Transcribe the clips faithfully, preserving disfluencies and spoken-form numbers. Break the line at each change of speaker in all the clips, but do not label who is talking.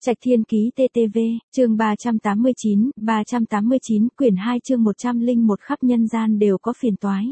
Trạch Thiên Ký tê tê vê, chương ba trăm tám mươi chín, ba trăm tám mươi chín, quyển hai chương một trăm lẻ một khắp nhân gian đều có phiền toái.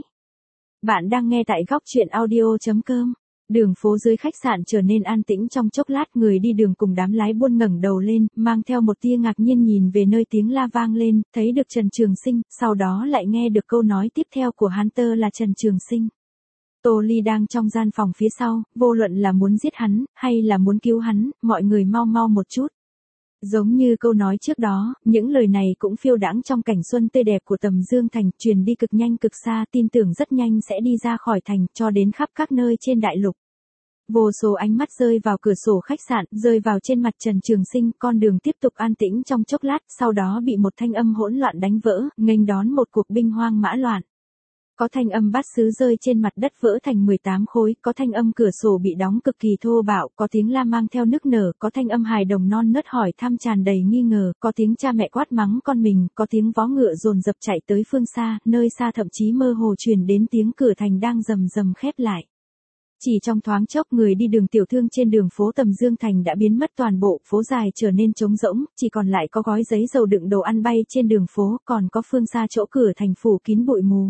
Bạn đang nghe tại góc truyện audio chấm com. Đường phố dưới khách sạn trở nên an tĩnh trong chốc lát, người đi đường cùng đám lái buôn ngẩng đầu lên, mang theo một tia ngạc nhiên nhìn về nơi tiếng la vang lên, thấy được Trần Trường Sinh, sau đó lại nghe được câu nói tiếp theo của Hunter là Trần Trường Sinh. Tô Ly đang trong gian phòng phía sau, vô luận là muốn giết hắn, hay là muốn cứu hắn, mọi người mau mau một chút. Giống như câu nói trước đó, những lời này cũng phiêu đãng trong cảnh xuân tươi đẹp của Tầm Dương Thành, truyền đi cực nhanh cực xa, tin tưởng rất nhanh sẽ đi ra khỏi thành, cho đến khắp các nơi trên đại lục. Vô số ánh mắt rơi vào cửa sổ khách sạn, rơi vào trên mặt Trần Trường Sinh, con đường tiếp tục an tĩnh trong chốc lát, sau đó bị một thanh âm hỗn loạn đánh vỡ, nghênh đón một cuộc binh hoang mã loạn. Có thanh âm bát sứ rơi trên mặt đất vỡ thành mười tám khối, có thanh âm cửa sổ bị đóng cực kỳ thô bạo, có tiếng la mang theo nức nở, có thanh âm hài đồng non nớt hỏi thăm tràn đầy nghi ngờ, có tiếng cha mẹ quát mắng con mình, có tiếng vó ngựa dồn dập chạy tới phương xa, nơi xa thậm chí mơ hồ truyền đến tiếng cửa thành đang rầm rầm khép lại. Chỉ trong thoáng chốc, người đi đường tiểu thương trên đường phố Tầm Dương Thành đã biến mất toàn bộ, phố dài trở nên trống rỗng, chỉ còn lại có gói giấy dầu đựng đồ ăn bay trên đường phố, còn có phương xa chỗ cửa thành phủ kín bụi mù.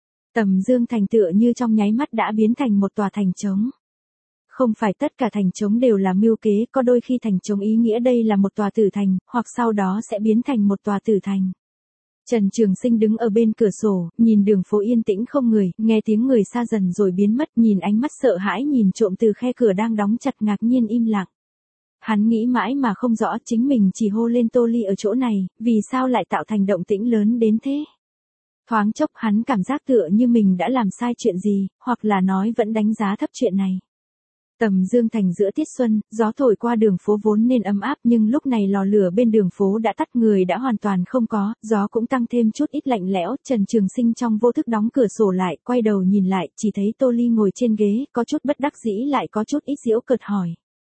Tầm Dương Thành tựa như trong nháy mắt đã biến thành một tòa thành trống. Không phải tất cả thành trống đều là mưu kế, có đôi khi thành trống ý nghĩa đây là một tòa tử thành, hoặc sau đó sẽ biến thành một tòa tử thành. Trần Trường Sinh đứng ở bên cửa sổ, nhìn đường phố yên tĩnh không người, nghe tiếng người xa dần rồi biến mất, nhìn ánh mắt sợ hãi nhìn trộm từ khe cửa đang đóng chặt, ngạc nhiên im lặng. Hắn nghĩ mãi mà không rõ, chính mình chỉ hô lên Tô Ly ở chỗ này, vì sao lại tạo thành động tĩnh lớn đến thế? Thoáng chốc hắn cảm giác tựa như mình đã làm sai chuyện gì, hoặc là nói vẫn đánh giá thấp chuyện này. Tầm Dương Thành giữa tiết xuân, gió thổi qua đường phố vốn nên ấm áp, nhưng lúc này lò lửa bên đường phố đã tắt, người đã hoàn toàn không có, gió cũng tăng thêm chút ít lạnh lẽo. Trần Trường Sinh trong vô thức đóng cửa sổ lại, quay đầu nhìn lại, chỉ thấy Tô Ly ngồi trên ghế, có chút bất đắc dĩ lại có chút ít giễu cợt hỏi.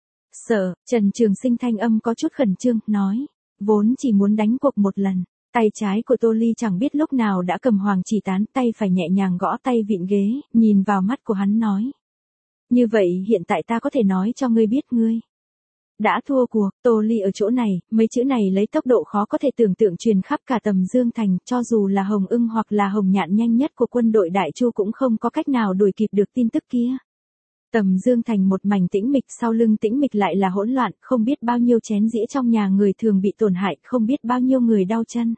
Sợ, Trần Trường Sinh thanh âm có chút khẩn trương, nói, vốn chỉ muốn đánh cuộc một lần. Tay trái của Tô Ly chẳng biết lúc nào đã cầm hoàng chỉ tán, tay phải nhẹ nhàng gõ tay vịn ghế, nhìn vào mắt của hắn nói. Như vậy hiện tại ta có thể nói cho ngươi biết ngươi đã thua cuộc. Tô Ly ở chỗ này, mấy chữ này lấy tốc độ khó có thể tưởng tượng truyền khắp cả Tầm Dương Thành, cho dù là Hồng Ưng hoặc là Hồng Nhạn nhanh nhất của quân đội Đại Chu cũng không có cách nào đuổi kịp được tin tức kia. Tầm Dương Thành một mảnh tĩnh mịch, sau lưng tĩnh mịch lại là hỗn loạn, không biết bao nhiêu chén dĩa trong nhà người thường bị tổn hại, không biết bao nhiêu người đau chân.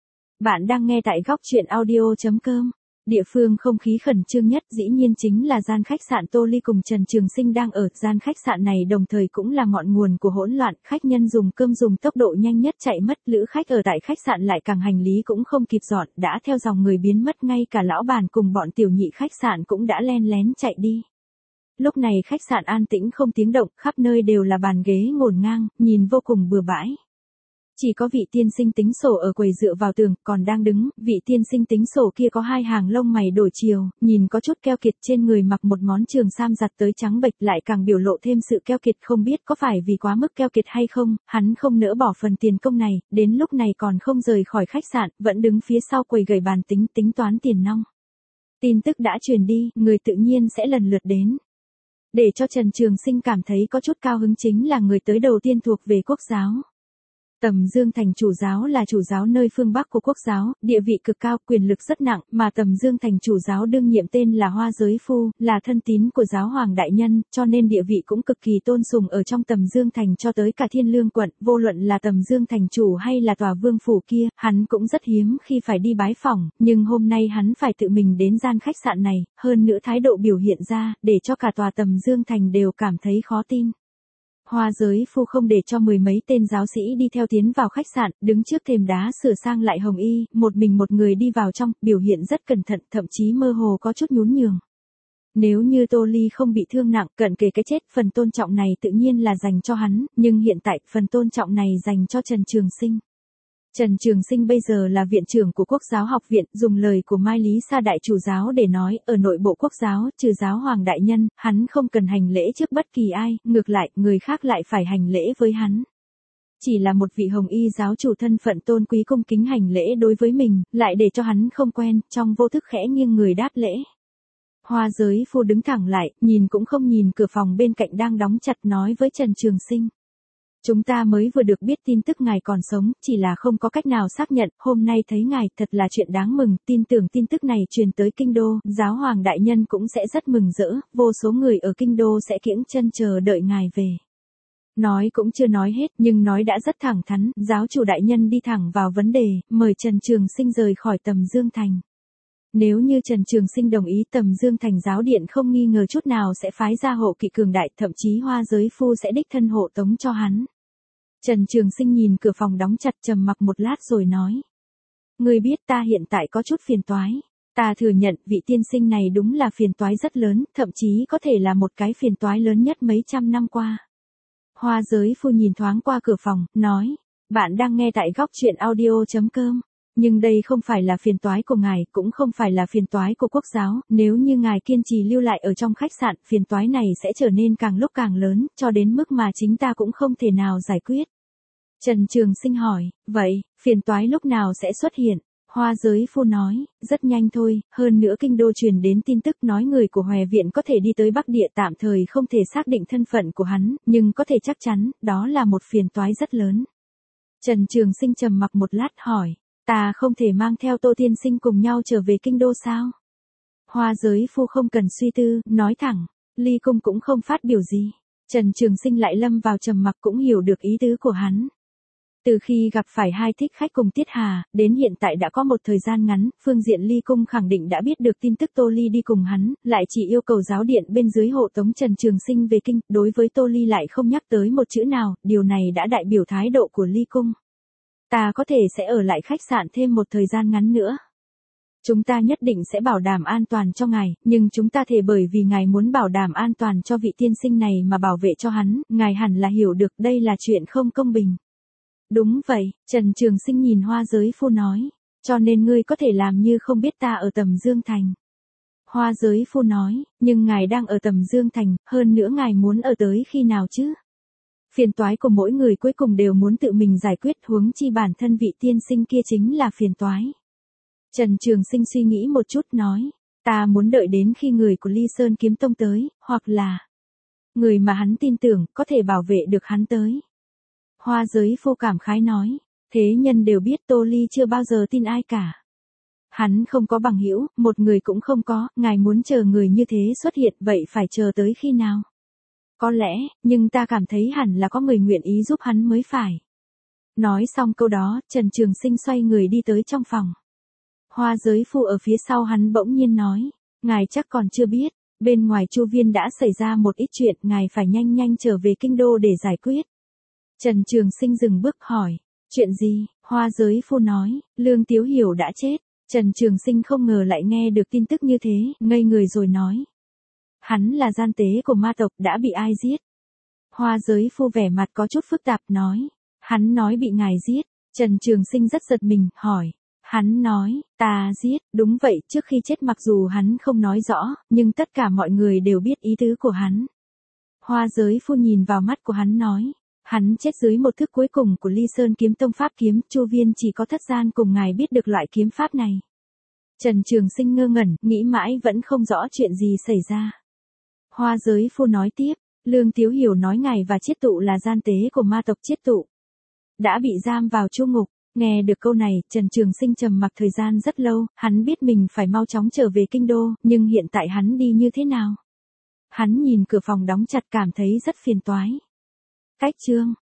Bạn đang nghe tại góc truyện audio chấm com. Địa phương không khí khẩn trương nhất dĩ nhiên chính là gian khách sạn Tô Ly cùng Trần Trường Sinh đang ở. Gian khách sạn này đồng thời cũng là ngọn nguồn của hỗn loạn, khách nhân dùng cơm dùng tốc độ nhanh nhất chạy mất, lữ khách ở tại khách sạn lại càng hành lý cũng không kịp dọn, đã theo dòng người biến mất, ngay cả lão bản cùng bọn tiểu nhị khách sạn cũng đã len lén chạy đi. Lúc này khách sạn an tĩnh không tiếng động, khắp nơi đều là bàn ghế ngổn ngang, nhìn vô cùng bừa bãi. Chỉ có vị tiên sinh tính sổ ở quầy dựa vào tường, còn đang đứng, vị tiên sinh tính sổ kia có hai hàng lông mày đổi chiều, nhìn có chút keo kiệt, trên người mặc một món trường sam giặt tới trắng bệch lại càng biểu lộ thêm sự keo kiệt, không biết có phải vì quá mức keo kiệt hay không, hắn không nỡ bỏ phần tiền công này, đến lúc này còn không rời khỏi khách sạn, vẫn đứng phía sau quầy gầy bàn tính tính toán tiền nong. Tin tức đã truyền đi, người tự nhiên sẽ lần lượt đến. Để cho Trần Trường Sinh cảm thấy có chút cao hứng chính là người tới đầu tiên thuộc về Quốc giáo. Tầm Dương Thành chủ giáo là chủ giáo nơi phương Bắc của Quốc giáo, địa vị cực cao, quyền lực rất nặng, mà Tầm Dương Thành chủ giáo đương nhiệm tên là Hoa Giới Phu, là thân tín của giáo hoàng đại nhân, cho nên địa vị cũng cực kỳ tôn sùng ở trong Tầm Dương Thành, cho tới cả Thiên Lương quận, vô luận là Tầm Dương Thành chủ hay là tòa vương phủ kia, hắn cũng rất hiếm khi phải đi bái phỏng, nhưng hôm nay hắn phải tự mình đến gian khách sạn này, hơn nữa thái độ biểu hiện ra, để cho cả tòa Tầm Dương Thành đều cảm thấy khó tin. Hoa Giới Phu không để cho mười mấy tên giáo sĩ đi theo tiến vào khách sạn, đứng trước thềm đá sửa sang lại hồng y, một mình một người đi vào trong, biểu hiện rất cẩn thận, thậm chí mơ hồ có chút nhún nhường. Nếu như Tô Ly không bị thương nặng, cận kề cái chết, phần tôn trọng này tự nhiên là dành cho hắn, nhưng hiện tại, phần tôn trọng này dành cho Trần Trường Sinh. Trần Trường Sinh bây giờ là viện trưởng của Quốc giáo học viện, dùng lời của Mai Lý Sa đại chủ giáo để nói, ở nội bộ Quốc giáo, trừ giáo hoàng đại nhân, hắn không cần hành lễ trước bất kỳ ai, ngược lại, người khác lại phải hành lễ với hắn. Chỉ là một vị hồng y giáo chủ thân phận tôn quý cung kính hành lễ đối với mình, lại để cho hắn không quen, trong vô thức khẽ nghiêng người đáp lễ. Hoa Giới Phu đứng thẳng lại, nhìn cũng không nhìn cửa phòng bên cạnh đang đóng chặt, nói với Trần Trường Sinh. Chúng ta mới vừa được biết tin tức ngài còn sống, chỉ là không có cách nào xác nhận, hôm nay thấy ngài thật là chuyện đáng mừng, tin tưởng tin tức này truyền tới kinh đô, giáo hoàng đại nhân cũng sẽ rất mừng rỡ, vô số người ở kinh đô sẽ kiễng chân chờ đợi ngài về. Nói cũng chưa nói hết, nhưng nói đã rất thẳng thắn, giáo chủ đại nhân đi thẳng vào vấn đề, mời Trần Trường Sinh rời khỏi Tầm Dương Thành. Nếu như Trần Trường Sinh đồng ý, Tầm Dương Thành giáo điện không nghi ngờ chút nào sẽ phái ra hộ kỵ cường đại, thậm chí Hoa Giới Phu sẽ đích thân hộ tống cho hắn. Trần Trường Sinh nhìn cửa phòng đóng chặt, trầm mặc một lát rồi nói. Ngươi biết ta hiện tại có chút phiền toái. Ta thừa nhận vị tiên sinh này đúng là phiền toái rất lớn, thậm chí có thể là một cái phiền toái lớn nhất mấy trăm năm qua. Hoa Giới Phu nhìn thoáng qua cửa phòng, nói. Bạn đang nghe tại góc truyện audio chấm com. Nhưng đây không phải là phiền toái của ngài, cũng không phải là phiền toái của quốc giáo, nếu như ngài kiên trì lưu lại ở trong khách sạn, phiền toái này sẽ trở nên càng lúc càng lớn, cho đến mức mà chính ta cũng không thể nào giải quyết. Trần Trường Sinh hỏi, vậy, phiền toái lúc nào sẽ xuất hiện? Hoa Giới Phu nói, rất nhanh thôi, hơn nữa kinh đô truyền đến tin tức nói người của Hòe Viện có thể đi tới Bắc Địa, tạm thời không thể xác định thân phận của hắn, nhưng có thể chắc chắn, đó là một phiền toái rất lớn. Trần Trường Sinh trầm mặc một lát hỏi, ta không thể mang theo Tô tiên sinh cùng nhau trở về kinh đô sao? Hoa Giới Phu không cần suy tư, nói thẳng, Ly Cung cũng không phát biểu gì. Trần Trường Sinh lại lâm vào trầm mặc, cũng hiểu được ý tứ của hắn. Từ khi gặp phải hai thích khách cùng Tiết Hà, đến hiện tại đã có một thời gian ngắn, phương diện Ly Cung khẳng định đã biết được tin tức Tô Ly đi cùng hắn, lại chỉ yêu cầu giáo điện bên dưới hộ tống Trần Trường Sinh về kinh, đối với Tô Ly lại không nhắc tới một chữ nào, điều này đã đại biểu thái độ của Ly Cung. Ta có thể sẽ ở lại khách sạn thêm một thời gian ngắn nữa. Chúng ta nhất định sẽ bảo đảm an toàn cho ngài, nhưng chúng ta thể bởi vì ngài muốn bảo đảm an toàn cho vị tiên sinh này mà bảo vệ cho hắn, ngài hẳn là hiểu được đây là chuyện không công bình. Đúng vậy, Trần Trường Sinh nhìn Hoa Giới Phu nói, cho nên ngươi có thể làm như không biết ta ở Tầm Dương Thành. Hoa Giới Phu nói, nhưng ngài đang ở Tầm Dương Thành, hơn nữa ngài muốn ở tới khi nào chứ? Phiền toái của mỗi người cuối cùng đều muốn tự mình giải quyết, huống chi bản thân vị tiên sinh kia chính là phiền toái. Trần Trường Sinh suy nghĩ một chút nói, ta muốn đợi đến khi người của Ly Sơn Kiếm Tông tới, hoặc là người mà hắn tin tưởng có thể bảo vệ được hắn tới. Hoa Giới Phu cảm khái nói, thế nhân đều biết Tô Ly chưa bao giờ tin ai cả. Hắn không có bằng hữu, một người cũng không có, ngài muốn chờ người như thế xuất hiện, vậy phải chờ tới khi nào? Có lẽ, nhưng ta cảm thấy hẳn là có người nguyện ý giúp hắn mới phải. Nói xong câu đó, Trần Trường Sinh xoay người đi tới trong phòng. Hoa Giới Phu ở phía sau hắn bỗng nhiên nói, ngài chắc còn chưa biết, bên ngoài Chu Viên đã xảy ra một ít chuyện, ngài phải nhanh nhanh trở về kinh đô để giải quyết. Trần Trường Sinh dừng bước hỏi, chuyện gì? Hoa Giới Phu nói, Lương Tiếu Hiểu đã chết. Trần Trường Sinh không ngờ lại nghe được tin tức như thế, ngây người rồi nói. Hắn là gian tế của ma tộc, đã bị ai giết? Hoa Giới Phu vẻ mặt có chút phức tạp nói, hắn nói bị ngài giết. Trần Trường Sinh rất giật mình, hỏi. Hắn nói, ta giết, đúng vậy, trước khi chết mặc dù hắn không nói rõ, nhưng tất cả mọi người đều biết ý tứ của hắn. Hoa Giới Phu nhìn vào mắt của hắn nói, hắn chết dưới một thức cuối cùng của Ly Sơn Kiếm Tông pháp kiếm, Chu Viên chỉ có thất gian cùng ngài biết được loại kiếm pháp này. Trần Trường Sinh ngơ ngẩn, nghĩ mãi vẫn không rõ chuyện gì xảy ra. Hoa Giới Phu nói tiếp, Lương Tiếu Hiểu nói ngài và Chiết Tụ là gian tế của ma tộc Chiết Tụ, đã bị giam vào chu ngục. Nghe được câu này, Trần Trường Sinh trầm mặc thời gian rất lâu, hắn biết mình phải mau chóng trở về kinh đô, nhưng hiện tại hắn đi như thế nào? Hắn nhìn cửa phòng đóng chặt cảm thấy rất phiền toái. Cách chương